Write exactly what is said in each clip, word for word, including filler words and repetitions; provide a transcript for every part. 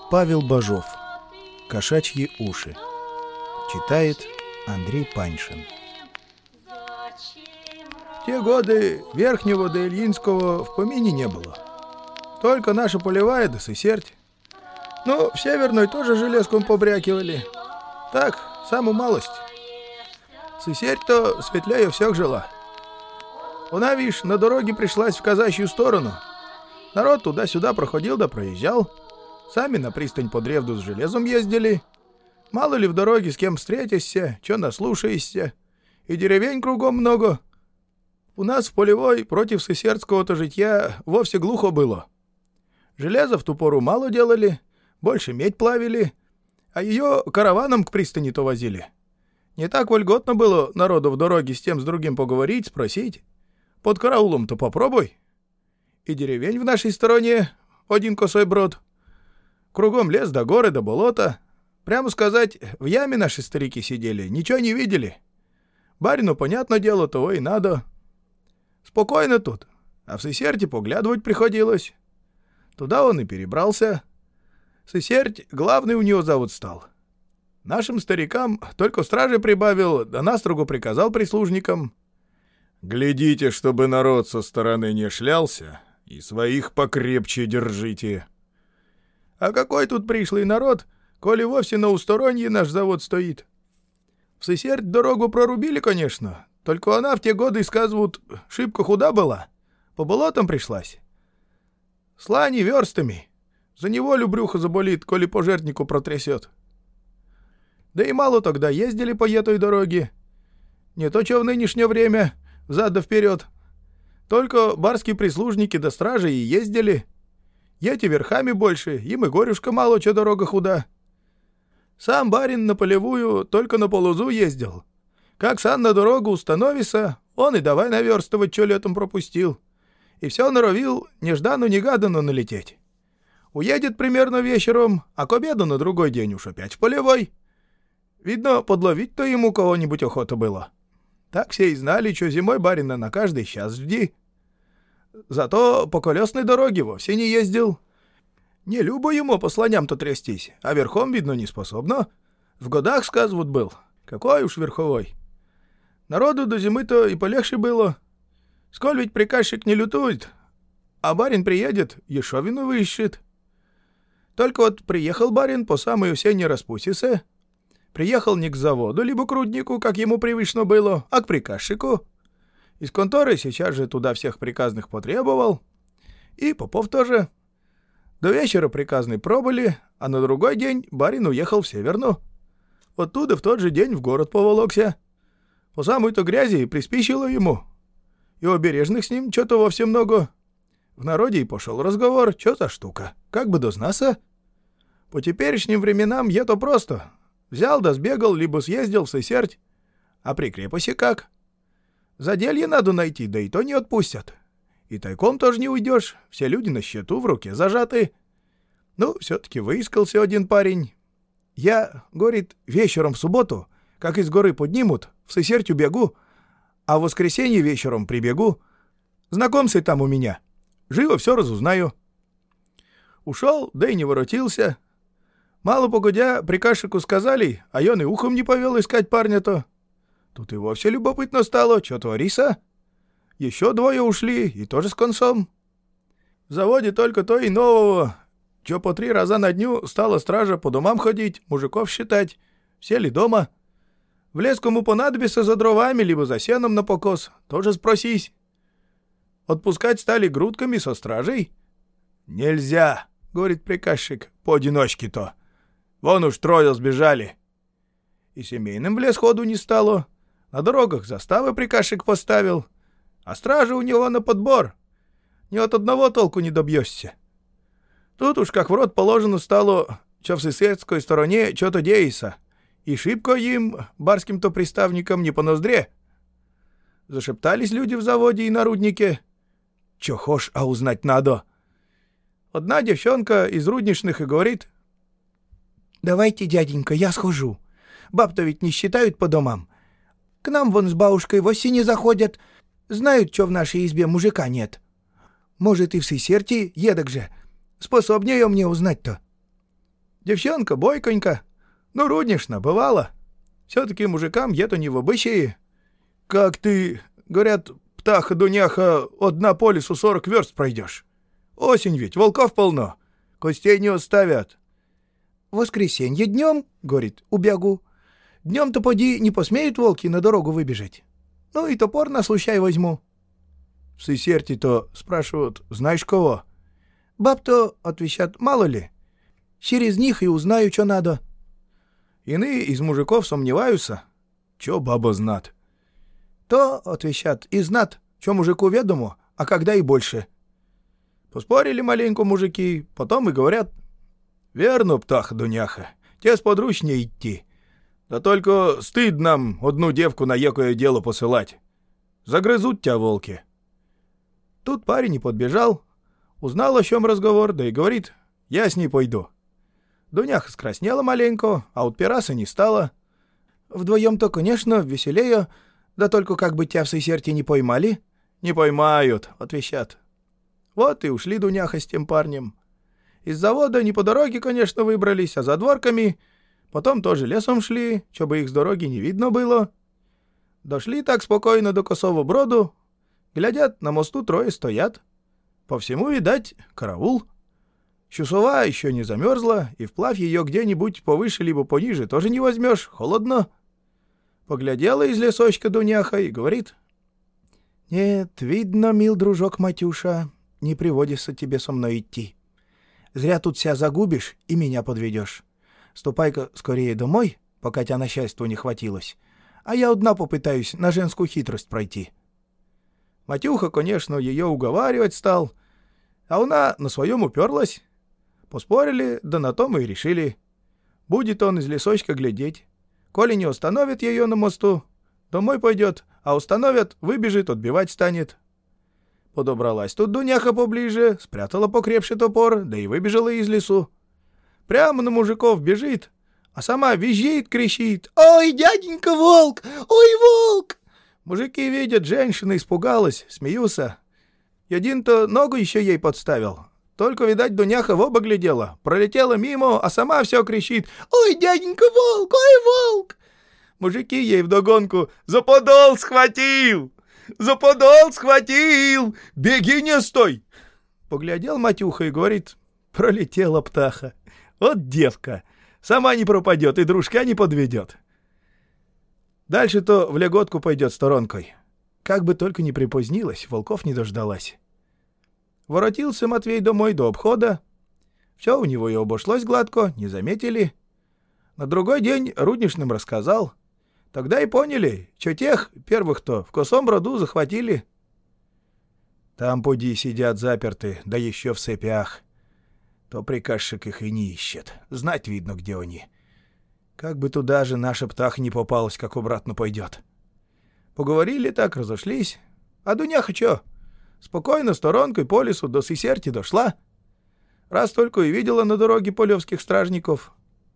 Павел Бажов. «Кошачьи уши». Читает Андрей Паньшин. В те годы Верхнего до Ильинского в помине не было. Только наша полевая да Сысерть. Ну, в Северной тоже железком побрякивали. Так, самую малость. Сысерть-то светлее всех жила. Она, вишь, на дороге пришлась в казачью сторону. Народ туда-сюда проходил да проезжал. Сами на пристань под Ревду с железом ездили. Мало ли в дороге с кем встретишься, чё наслушаешься. И деревень кругом много. У нас в полевой против сысертского-то житья вовсе глухо было. Железо в ту пору мало делали, больше медь плавили, а ее караваном к пристани-то возили. Не так вольготно было народу в дороге с тем с другим поговорить, спросить. Под караулом-то попробуй. И деревень в нашей стороне один косой брод. Кругом лес да горы да болото. Прямо сказать, в яме наши старики сидели, ничего не видели. Барину, понятное дело, того и надо. Спокойно тут, а в Сысерти поглядывать приходилось. Туда он и перебрался. Сысерть главный у него завод стал. Нашим старикам только стражи прибавил, да настрого приказал прислужникам. «Глядите, чтобы народ со стороны не шлялся, и своих покрепче держите». А какой тут пришлый народ, коли вовсе на усторонье наш завод стоит? В Сысерть дорогу прорубили, конечно, только она в те годы, сказывают, шибко худа была, по болотам пришлась. Слани верстами, за неволю брюхо заболит, коли пожертнику протрясет. Да и мало тогда ездили по этой дороге. Не то, что в нынешнее время, взад да вперед. Только барские прислужники да стражи и ездили. Эти верхами больше, им и горюшка мало, что дорога худа. Сам барин на полевую только на полозу ездил. Как сам на дорогу установится, он и давай наверстывать, что летом пропустил. И все норовил неждану-негаданно налететь. Уедет примерно вечером, а к обеду на другой день уж опять в полевой. Видно, подловить-то ему кого-нибудь охота было. Так все и знали, что зимой барина на каждый час жди. Зато по колесной дороге вовсе не ездил. Не любо ему по слоням-то трястись, а верхом, видно, не способно. В годах, сказывают, был. Какой уж верховой. Народу до зимы-то и полегче было. Сколь ведь приказчик не лютует, а барин приедет, ешовину выищет. Только вот приехал барин по самой осенней распутице. Приехал не к заводу, либо к руднику, как ему привычно было, а к приказчику. Из конторы сейчас же туда всех приказных потребовал. И попов тоже. До вечера приказные пробыли, а на другой день барин уехал в Северну. Оттуда в тот же день в город поволокся. По самой-то грязи приспичило ему. И обережных с ним что-то вовсе много. В народе и пошел разговор, что за штука, как бы дознаться. По теперешним временам это просто. Взял да сбегал, либо съездил в Сысерть. А при крепости как? Заделье надо найти, да и то не отпустят. И тайком тоже не уйдешь, все люди на счету, в руке зажаты. Ну, все-таки выискался один парень. Я, говорит, вечером в субботу, как из горы поднимут, в Сысерть убегу, а в воскресенье вечером прибегу. Знакомься там у меня. Живо все разузнаю. Ушел, да и не воротился. Мало погодя, приказчику сказали, а он и ухом не повел искать парня-то. Тут и вовсе любопытно стало, что творится. Еще двое ушли, и тоже с концом. В заводе только то и нового, что по три раза на дню стала стража по домам ходить, мужиков считать. Все ли дома? В лес кому понадобится за дровами, либо за сеном на покос, тоже спросись. Отпускать стали грудками со стражей? Нельзя, говорит приказчик, поодиночке-то. Вон уж трое сбежали. И семейным в лес ходу не стало. На дорогах заставы приказчик поставил. А стражи у него на подбор. Ни от одного толку не добьешься. Тут уж как в рот положено стало, что в сысертской стороне что-то деется. И шибко им, барским-то приставникам, не по ноздре. Зашептались люди в заводе и на руднике. Чё хошь, а узнать надо. Одна девчонка из рудничных и говорит: «Давайте, дяденька, я схожу. Баб-то ведь не считают по домам. К нам вон с бабушкой в осени заходят. Знают, что в нашей избе мужика нет. Может, и в Сысерти едок же. Способнее мне узнать-то». Девчонка бойконька. Ну, руднишна, бывало. Все-таки мужикам ето не в обычае. Как ты, говорят, птаха Дуняха, одна по лесу сорок верст пройдешь. Осень ведь, волков полно. Костей не оставят. Воскресенье днем, говорит, убегу. Днем-то поди не посмеют волки на дорогу выбежать. Ну и топор на случай возьму. В Сысерти-то спрашивают, знаешь кого? Баб-то, отвечат, мало ли. Через них и узнаю, что надо. Иные из мужиков сомневаются. Чё баба знат? То, отвечат, и знат, чё мужику ведомо, а когда и больше. Поспорили маленько мужики, потом и говорят, верно, птаха Дуняха, те сподручнее идти. Да только стыд нам одну девку на якое дело посылать. Загрызут тебя волки. Тут парень и подбежал, узнал, о чем разговор, да и говорит, я с ней пойду. Дуняха скраснела маленько, а отпираться не стала. Вдвоем-то, конечно, веселее, да только как бы тебя в Сысерти не поймали. Не поймают, отвечат. Вот и ушли Дуняха с тем парнем. Из завода не по дороге, конечно, выбрались, а за дворками. Потом тоже лесом шли, чтобы их с дороги не видно было. Дошли так спокойно до Косого Броду. Глядят, на мосту трое стоят. По всему, видать, караул. Чусова еще не замерзла, и вплавь ее где-нибудь повыше либо пониже тоже не возьмешь, холодно. Поглядела из лесочка Дуняха и говорит. «Нет, видно, мил дружок Матюша, не приводится тебе со мной идти. Зря тут ся загубишь и меня подведешь. Ступай-ка скорее домой, пока тебя начальству не хватилось, а я одна попытаюсь на женскую хитрость пройти». Матюха, конечно, ее уговаривать стал, а она на своем уперлась. Поспорили, да на том и решили. Будет он из лесочка глядеть. Коли не установит ее на мосту, домой пойдет, а установят, выбежит, отбивать станет. Подобралась тут Дуняха поближе, спрятала покрепше топор, да и выбежала из лесу. Прямо на мужиков бежит, а сама визжит, кричит. «Ой, дяденька волк! Ой, волк!» Мужики видят, женщина испугалась, смеются. И один-то ногу еще ей подставил. Только, видать, Дуняха в оба глядела. Пролетела мимо, а сама все кричит. «Ой, дяденька волк! Ой, волк!» Мужики ей вдогонку. «За подол схватил! За подол схватил! Беги, не стой!» Поглядел Матюха и говорит. «Пролетела птаха. Вот девка. Сама не пропадет и дружка не подведет». Дальше-то в леготку пойдет сторонкой. Как бы только не припозднилась, волков не дождалась. Воротился Матвей домой до обхода. Все у него и обошлось гладко, не заметили. На другой день Руднишным рассказал. Тогда и поняли, что тех первых-то в Косом Броду захватили. Там, поди, сидят заперты, да еще в цепях. То приказчик их и не ищет. Знать видно, где они. Как бы туда же наша птаха не попалась, как обратно пойдет. Поговорили так, разошлись. А Дуняха чё? Спокойно сторонкой по лесу до Сысерти дошла. Раз только и видела на дороге полевских стражников.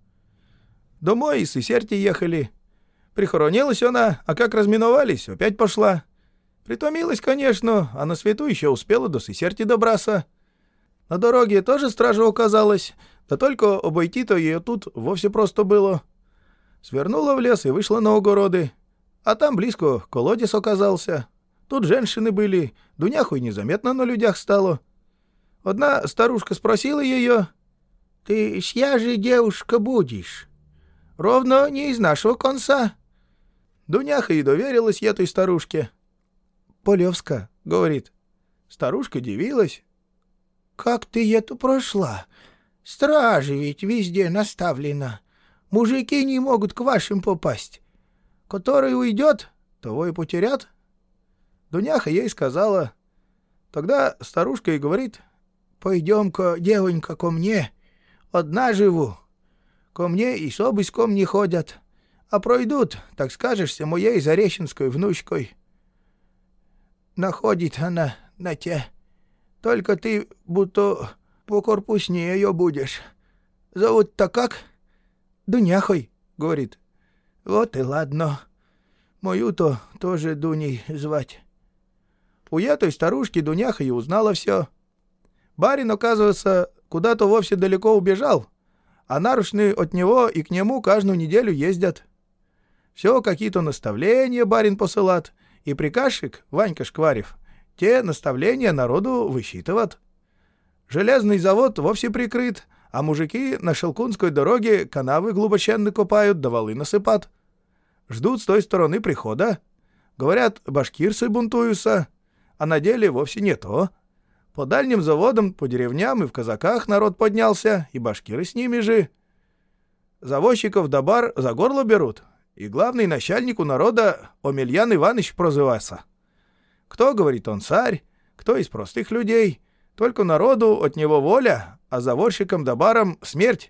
Домой из Сысерти ехали. Прихоронилась она, а как разминовались, опять пошла. Притомилась, конечно, а на свету еще успела до Сысерти добраться. На дороге тоже стража указалась, да только обойти-то ее тут вовсе просто было. Свернула в лес и вышла на огороды. А там близко колодец оказался. Тут женщины были, Дуняху и незаметно на людях стало. Одна старушка спросила ее. «Ты чья же девушка будешь? Ровно не из нашего конца». Дуняха и доверилась этой старушке. «Полевска», — говорит. Старушка дивилась. «Как ты эту прошла? Стражи ведь везде наставлена. Мужики не могут к вашим попасть. Который уйдет, того и потерят». Дуняха ей сказала. Тогда старушка и говорит. «Пойдем-ка, девонька, ко мне. Одна живу. Ко мне и с обыском не ходят. А пройдут, так скажешься, моей зареченской внучкой. Находит она на те. Только ты будто покорпуснее ее будешь. Зовут-то как?» «Дуняхой», — говорит. «Вот и ладно. Мою-то тоже Дуней звать». У этой старушки Дуняха и узнала все. Барин, оказывается, куда-то вовсе далеко убежал, а нарушные от него и к нему каждую неделю ездят. Все какие-то наставления барин посылат, и приказчик, Ванька Шкварев, те наставления народу высчитывает. Железный завод вовсе прикрыт, а мужики на Шелкунской дороге канавы глубоченны копают, да валы насыпат. Ждут с той стороны прихода. Говорят, башкирцы бунтуются, а на деле вовсе не то. По дальним заводам, по деревням и в казаках народ поднялся, и башкиры с ними же. Заводчиков да бар за горло берут, и главный начальник у народа Омельян Иванович прозывается. Кто, говорит, он царь, кто из простых людей, только народу от него воля, а заводчикам да барам смерть.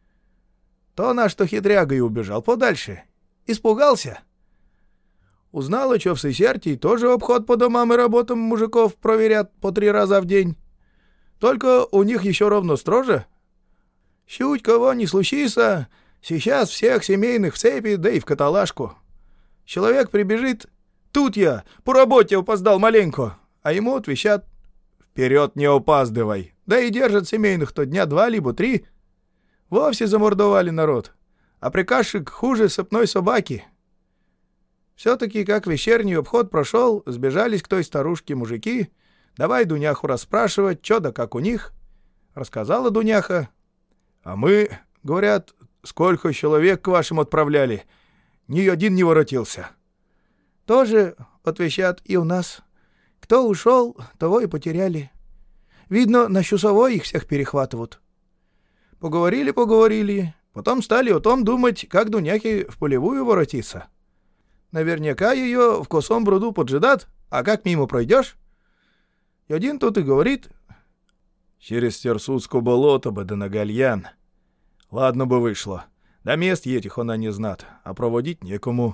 То наш-то хитряга и убежал подальше. Испугался. Узнала, что в Сысертии тоже обход по домам и работам мужиков проверят по три раза в день. Только у них еще ровно строже. Чуть кого не случится, сейчас всех семейных в цепи, да и в каталажку. Человек прибежит: «Тут я, по работе опоздал маленько», а ему отвечат: «Вперед не опаздывай». Да и держат семейных-то дня два либо три. Вовсе замордовали народ. А приказчик хуже сыпной собаки. Все-таки, как вечерний обход прошел, сбежались к той старушке мужики. Давай Дуняху расспрашивать, что да как у них. Рассказала Дуняха. А мы, говорят, сколько человек к вашим отправляли, ни один не воротился. Тоже, отвечат, и у нас. Кто ушел, того и потеряли. Видно, на Чусовой их всех перехватывают. Поговорили-поговорили, потом стали о том думать, как Дуняхе в полевую воротиться. Наверняка ее в косом броду поджидат, а как мимо пройдешь? И один тут и говорит: через Терсудское болото бы да на Гальян. Ладно бы вышло. До мест этих она не знат, а проводить некому.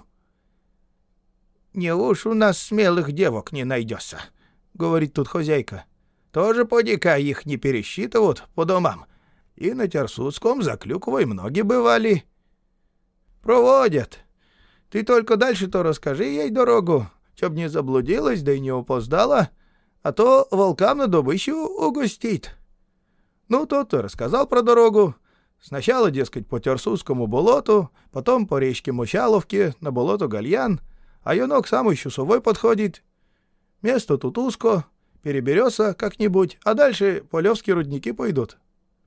«Не уж у нас смелых девок не найдется», — говорит тут хозяйка. «Тоже поди-ка их не пересчитывают по домам. И на Терсудском за Клюковой многие бывали». «Проводят. Ты только дальше-то расскажи ей дорогу, чтоб не заблудилась, да и не опоздала, а то волкам на добычу угостит». Ну, тот и рассказал про дорогу. Сначала, дескать, по Терсудскому болоту, потом по речке Мочаловке, на болото Гальян, а юнок сам еще Чусовой подходит. Место тут узко, переберется как-нибудь, а дальше полевские рудники пойдут.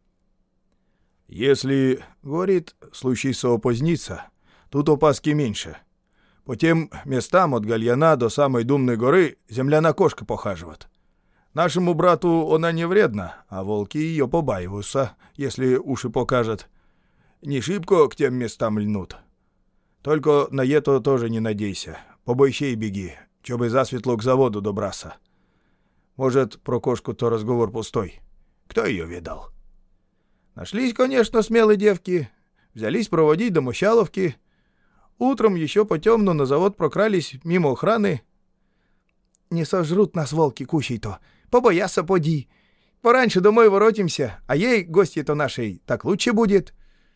«Если, — говорит, — случится опоздниться, тут опаски меньше. По тем местам от Гальяна до самой Думной горы земляная кошка похаживает. Нашему брату она не вредна, а волки ее побаиваются, если уши покажет. Не шибко к тем местам льнут. Только на это тоже не надейся, побойщей беги, чобы засветло к заводу добраться. Может, про кошку-то разговор пустой. Кто ее видал?» Нашлись, конечно, смелые девки. Взялись проводить до Мочаловки. Утром еще по-темну на завод прокрались мимо охраны. «Не сожрут нас волки кущей-то, побояться поди. Пораньше домой воротимся, а ей, гости-то нашей, так лучше будет».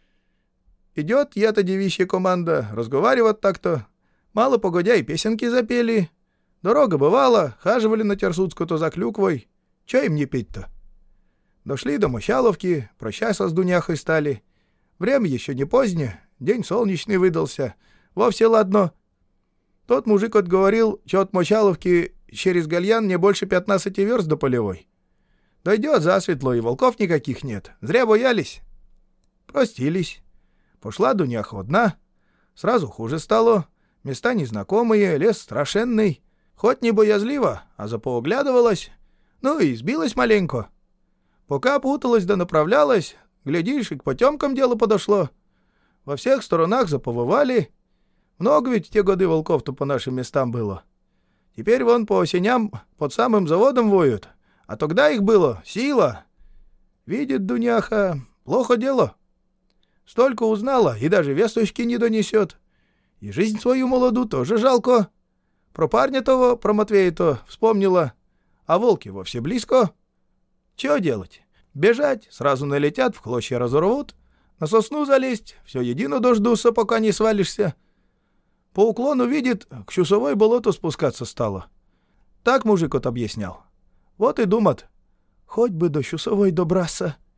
Идет я-то девичья команда, разговаривать так-то. Мало погодя и песенки запели. Дорога бывала, хаживали на Терсудскую-то за Клюквой. Чё им не пить-то? Дошли до Мочаловки, прощаться с Дуняхой стали. Время еще не позднее, день солнечный выдался. Вовсе ладно. Тот мужик отговорил, что от Мочаловки через Гальян не больше пятнадцати верст до полевой. Дойдет засветло, и волков никаких нет. Зря боялись. Простились. Пошла Дуняха одна. Сразу хуже стало. Места незнакомые, лес страшенный. Хоть не боязливо, а запооглядывалась. Ну и сбилась маленько. Пока путалась да направлялась, глядишь, и к потемкам дело подошло. Во всех сторонах заповывали. Много ведь в те годы волков-то по нашим местам было. Теперь вон по осеням под самым заводом воют. А тогда их было сила. Видит Дуняха, плохо дело. Столько узнала, и даже весточки не донесет. И жизнь свою молоду тоже жалко. Про парня того, про Матвея-то вспомнила. А волки вовсе близко. Чего делать? Бежать, сразу налетят, в клочья разорвут. На сосну залезть, все едино дождутся, пока не свалишься. По уклону видит, к Чусовой болоту спускаться стало. Так мужик вот объяснял. Вот и думает, хоть бы до Чусовой добраться.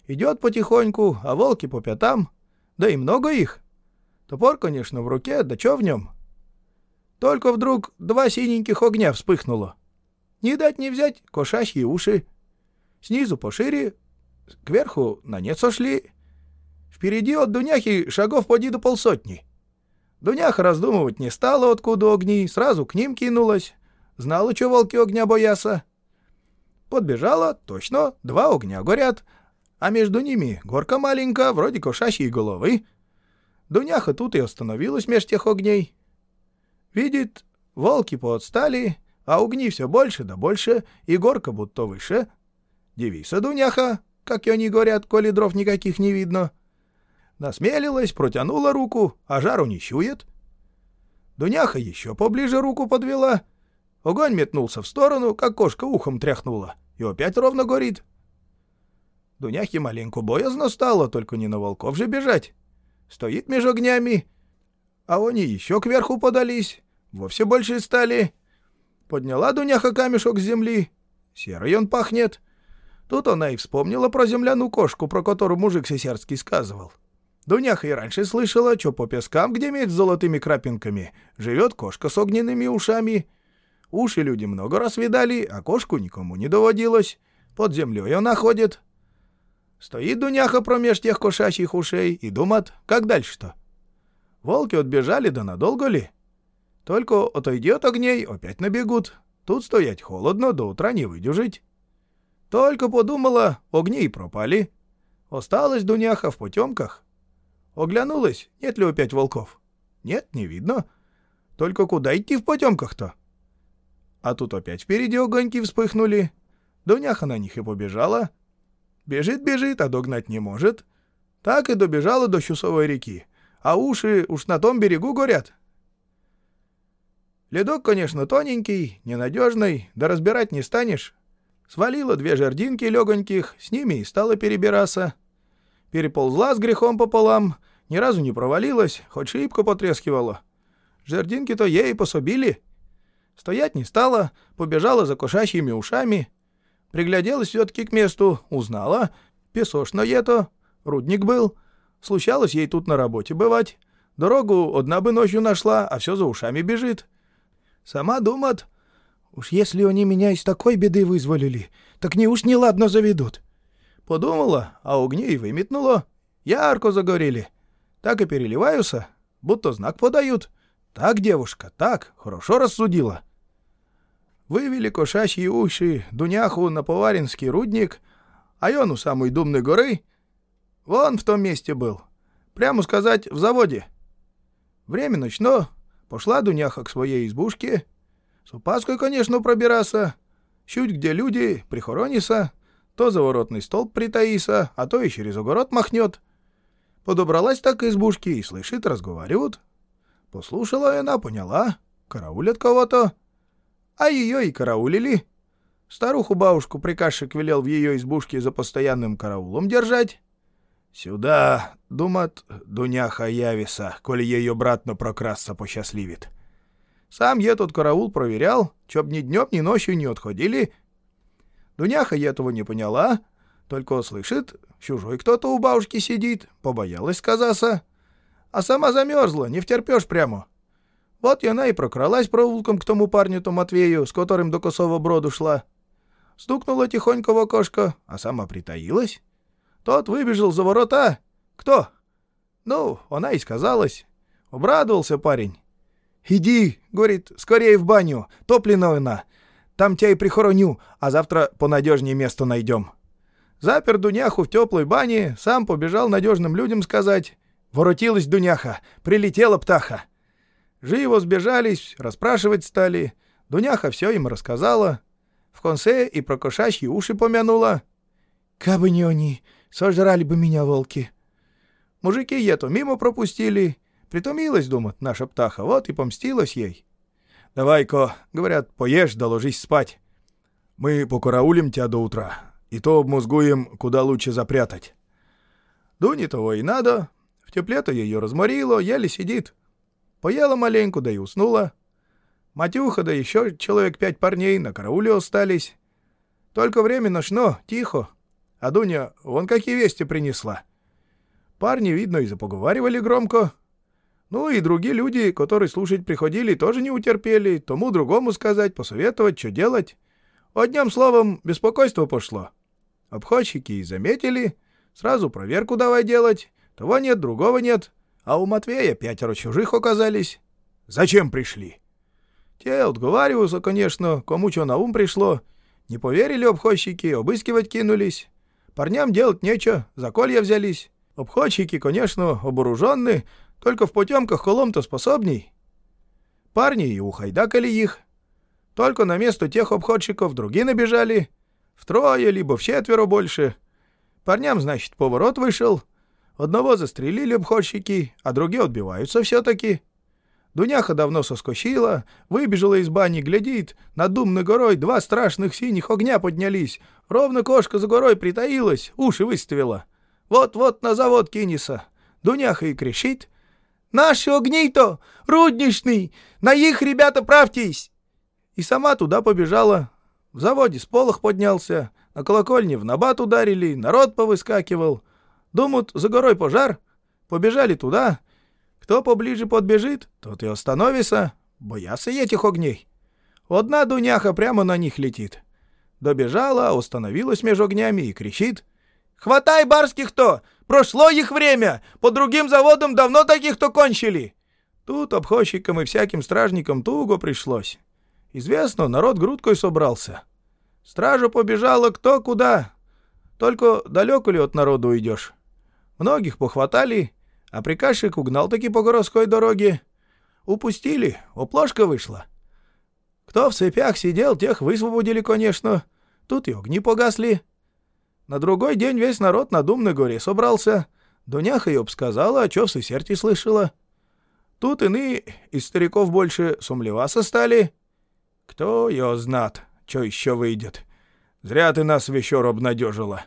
Идет потихоньку, а волки по пятам. Да и много их. Топор, конечно, в руке, да чё в нем? Только вдруг два синеньких огня вспыхнуло. Не дать не взять кошачьи уши. Снизу пошире, кверху на нет сошли. Впереди от Дуняхи шагов поди до полсотни. Дуняха раздумывать не стала, откуда огни, сразу к ним кинулась. Знала, что волки огня боятся. Подбежала, точно, два огня горят, а между ними горка маленькая, вроде кошачьей головы. Дуняха тут и остановилась меж тех огней. Видит, волки поотстали, а огни все больше да больше, и горка будто выше. Дивися, Дуняха, как они горят, коли дров никаких не видно. Насмелилась, протянула руку, а жару не чует. Дуняха еще поближе руку подвела. Огонь метнулся в сторону, как кошка ухом тряхнула, и опять ровно горит. Дуняхе маленько боязно стало, только не на волков же бежать. Стоит меж огнями, а они еще кверху подались, вовсе больше стали. Подняла Дуняха камешок с земли, серый он пахнет. Тут она и вспомнила про земляную кошку, про которую мужик сесерский сказывал. Дуняха и раньше слышала, что по пескам, где медь с золотыми крапинками, живет кошка с огненными ушами. Уши люди много раз видали, а кошку никому не доводилось. Под землей она ходит. Стоит Дуняха промеж тех кошачьих ушей и думает, как дальше-то. Волки отбежали, да надолго ли? Только отойди от огней, опять набегут. Тут стоять холодно, до утра не выдержать. Только подумала, огни и пропали. Осталась Дуняха в потемках. Оглянулась, нет ли опять волков? Нет, не видно. Только куда идти в потемках-то? А тут опять впереди огоньки вспыхнули. Дуняха на них и побежала. Бежит-бежит, а догнать не может. Так и добежала до Чусовой реки. А уши уж на том берегу горят. Ледок, конечно, тоненький, ненадежный, да разбирать не станешь. Свалила две жердинки легоньких, с ними и стала перебираться. Переползла с грехом пополам, ни разу не провалилась, хоть шибко потрескивала. Жердинки-то ей пособили. Стоять не стала, побежала за кошачьими ушами. Пригляделась все-таки к месту, узнала. Песочное-то, рудник был. Случалось ей тут на работе бывать. Дорогу одна бы ночью нашла, а все за ушами бежит. Сама думает, уж если они меня из такой беды вызволили, так не уж неладно заведут. Подумала, а огни и выметнуло. Ярко загорели. Так и переливаются, будто знак подают. Так, девушка, так, хорошо рассудила. Вывели кошачьи уши Дуняху на Поваринский рудник, а он у самой Думной горы вон в том месте был. Прямо сказать, в заводе. Время ночно, пошла Дуняха к своей избушке. С опаской, конечно, пробираться. Чуть где люди, прихорониса, то за воротный столб притаиса, а то и через огород махнет. Подобралась так к избушке и слышит, разговаривают. Послушала она, поняла, караулят кого-то. А ее и караулили. Старуху-бабушку приказчик велел в ее избушке за постоянным караулом держать. Сюда, думает, Дуняха явится, коли ее братно прокрасться посчастливит. Сам я тут караул проверял, чтоб ни днем, ни ночью не отходили. Дуняха этого не поняла, только слышит, чужой кто-то у бабушки сидит, побоялась сказаться. А сама замерзла, не втерпешь прямо. Вот и она и прокралась проулком к тому парню-то Матвею, с которым до Косого Броду шла. Стукнула тихонько в окошко, а сама притаилась. Тот выбежал за ворота. Кто? Ну, она и сказалась. Обрадовался парень. «Иди, — говорит, — скорее в баню, топлена она. Там тебя и прихороню, а завтра понадежнее место найдем». Запер Дуняху в теплой бане, сам побежал надежным людям сказать. Воротилась Дуняха, прилетела птаха. Живо сбежались, расспрашивать стали. Дуняха все им рассказала. В конце и про кошачьи уши помянула. «Кабы не они, сожрали бы меня волки». Мужики ето мимо пропустили. Притомилась, думает, наша птаха, вот и помстилась ей. «Давай-ка, — говорят, — поешь да ложись спать. Мы покараулим тебя до утра, и то обмозгуем, куда лучше запрятать». Дуне того и надо. В тепле-то ее разморило, еле сидит. Поела маленько, да и уснула. Матюха, да еще человек пять парней на карауле остались. Только время ночно, тихо. А Дуня вон какие вести принесла. Парни, видно, и запоговаривали громко. Ну и другие люди, которые слушать приходили, тоже не утерпели, тому другому сказать, посоветовать, что делать. Одним словом, беспокойство пошло. Обходчики и заметили, сразу проверку давай делать. Того нет, другого нет. А у Матвея пятеро чужих оказались. Зачем пришли? Те отговариваются, конечно, кому что на ум пришло. Не поверили обходчики, обыскивать кинулись. Парням делать нечего, за колья взялись. Обходчики, конечно, оборуженные, только в потемках колом-то способней. Парни и ухайдакали их. Только на место тех обходчиков другие набежали. Втрое, либо в четверо больше. Парням, значит, поворот вышел. Одного застрелили обходчики, а другие отбиваются все-таки. Дуняха давно соскочила, выбежала из бани, глядит, над Думной горой два страшных синих огня поднялись. Ровно кошка за горой притаилась, уши выставила. Вот-вот на завод кинется. Дуняха и кричит: «Наши огни-то! Рудничный! На их, ребята, правьтесь!» И сама туда побежала. В заводе сполох поднялся, на колокольне в набат ударили, народ повыскакивал. Думают, за горой пожар. Побежали туда. Кто поближе подбежит, тот и остановится. Боятся этих огней. Одна Дуняха прямо на них летит. Добежала, остановилась между огнями и кричит: «Хватай барских-то! Прошло их время! По другим заводам давно таких-то кончили!» Тут обходчикам и всяким стражникам туго пришлось. Известно, народ грудкой собрался. Стража побежала кто куда. Только далеко ли от народу уйдешь? Многих похватали, а приказчик угнал таки по городской дороге. Упустили, оплошка вышла. Кто в цепях сидел, тех высвободили, конечно. Тут и огни погасли. На другой день весь народ на Думной горе собрался. Дуняха и обсказала, о чё в Сысерти слышала. Тут иные из стариков больше сумлеваться стали. Кто его знат, чё еще выйдет. Зря ты нас вечер обнадежила.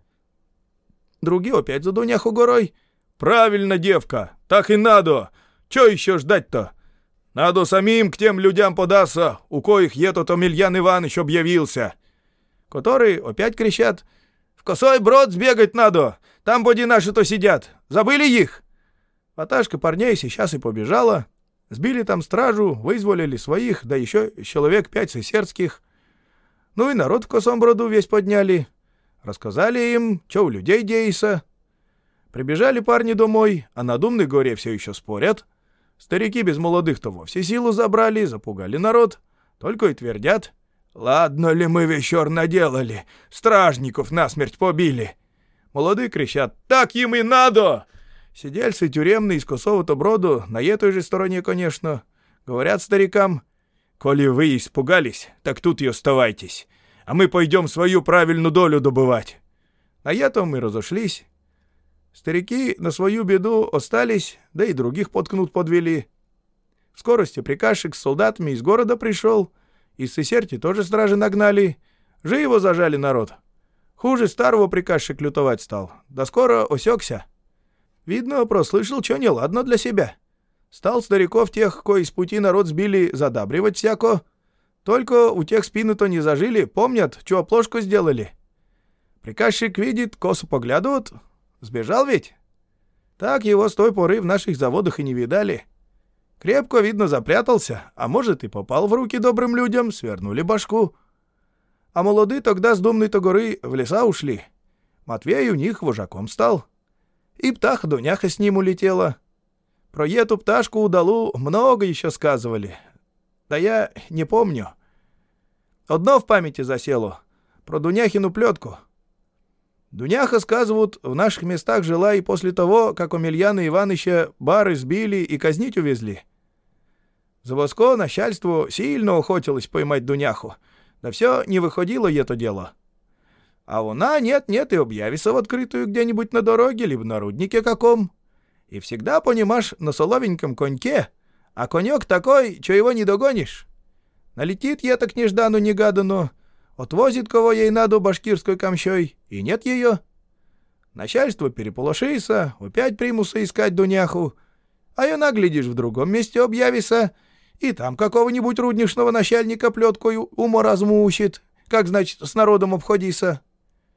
Другие опять за Дуняху горой. Правильно, девка, так и надо. Чё еще ждать-то? Надо самим к тем людям податься, у коих ето Омельян Иваныч объявился. Которые опять кричат: «В косой брод сбегать надо, там боди наши-то сидят, забыли их?» Ваташка парней сейчас и побежала. Сбили там стражу, вызволили своих, да еще человек пять сысердских. Ну и народ в косом броду весь подняли. Рассказали им, что у людей деется. Прибежали парни домой, а на Думной горе все еще спорят. Старики без молодых-то вовсе силу забрали, запугали народ. Только и твердят: «Ладно ли мы вечер наделали, стражников насмерть побили». Молодые кричат: «Так им и надо!» Сидельцы тюремные из косого-то броду, на этой же стороне, конечно, говорят старикам: «Коли вы испугались, так тут и оставайтесь, а мы пойдем свою правильную долю добывать». На этом мы разошлись. Старики на свою беду остались, да и других под кнут подвели. В скорости приказчик с солдатами из города пришел, из Сысерти тоже стражи нагнали, живо зажали народ. Хуже старого приказчик лютовать стал, да скоро осекся. Видно, прослышал, что неладно для себя. Стал стариков тех, кои с пути народ сбили, задабривать всяко. Только у тех спины-то не зажили, помнят, что оплошку сделали. Приказчик видит, косо поглядывают. Сбежал ведь? Так его с той поры в наших заводах и не видали. Крепко, видно, запрятался, а может и попал в руки добрым людям, свернули башку. А молодые тогда с Думной-то горы в леса ушли. Матвей у них вожаком стал. И птаха Дуняха с ним улетела. Про эту пташку удалу много еще сказывали. Да я не помню. Одно в памяти засело. Про Дуняхину плетку. Дуняха, сказывают, в наших местах жила и после того, как Омельяна Иваныча бары сбили и казнить увезли. Заводское начальство сильно охотилось поймать Дуняху, да все не выходило это дело. А она нет-нет и объявится в открытую где-нибудь на дороге, либо на руднике каком. И всегда, понимаешь, на соловеньком коньке, а конек такой, что его не догонишь. Налетит ета к неждану-негадану, отвозит кого ей надо башкирской камщой, и нет ее. Начальство переполошится, опять примутся искать Дуняху, а она, глядишь, в другом месте объявится, и там какого-нибудь рудничного начальника плеткой ума размучит, как, значит, с народом обходиться.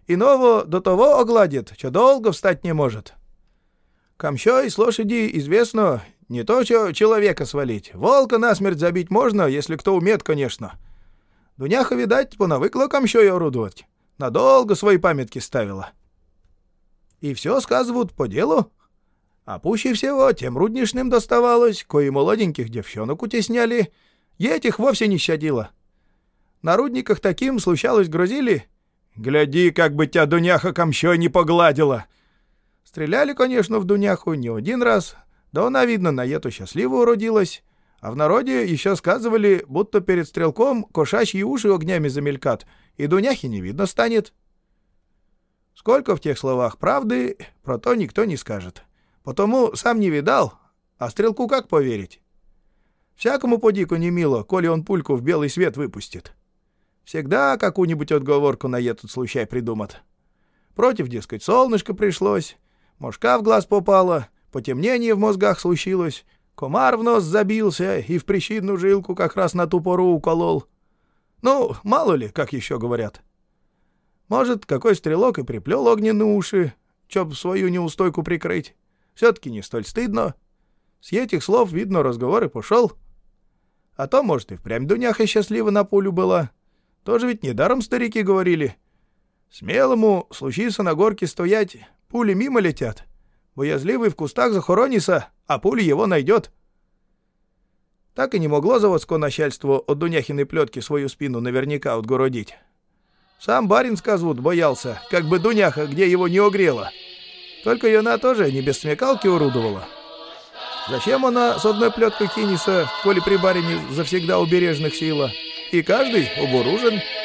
Иного до того огладит, что долго встать не может. Камщой с лошади известно не то, что человека свалить. Волка насмерть забить можно, если кто умеет, конечно. Дуняха, видать, понавыкла камщой орудовать. Надолго свои памятки ставила. И все сказывают по делу. А пуще всего тем рудничным доставалось, кои молоденьких девчонок утесняли, и этих вовсе не щадила. На рудниках таким, случалось, грозили: «Гляди, как бы тебя Дуняха камщой не погладила!» Стреляли, конечно, в Дуняху не один раз, да она, видно, на эту счастливо уродилась. А в народе еще сказывали, будто перед стрелком кошачьи уши огнями замелькат, и Дуняхи не видно станет. Сколько в тех словах правды, про то никто не скажет. Потому сам не видал, а стрелку как поверить? Всякому подику не мило, коли он пульку в белый свет выпустит. Всегда какую-нибудь отговорку на этот случай придумат. Против, дескать, солнышко пришлось, мошка в глаз попала, потемнение в мозгах случилось, комар в нос забился и в прищидную жилку как раз на ту пору уколол. Ну, мало ли, как еще говорят. Может, какой стрелок и приплел огненные уши, чтоб свою неустойку прикрыть. Все-таки не столь стыдно. С этих слов, видно, разговор и пошел. А то, может, и впрямь Дуняха счастлива на полю была. Тоже ведь недаром старики говорили: смелому случится на горке стоять, пули мимо летят. Боязливый в кустах захоронится, а пуля его найдет. Так и не могло заводское начальство от Дуняхиной плетки свою спину наверняка отгородить. Сам барин, сказывают, боялся, как бы Дуняха где его не огрела. Только и она тоже не без смекалки орудовала. Зачем она с одной плеткой кинется, коли при барине завсегда убережных сила? И каждый оборужен.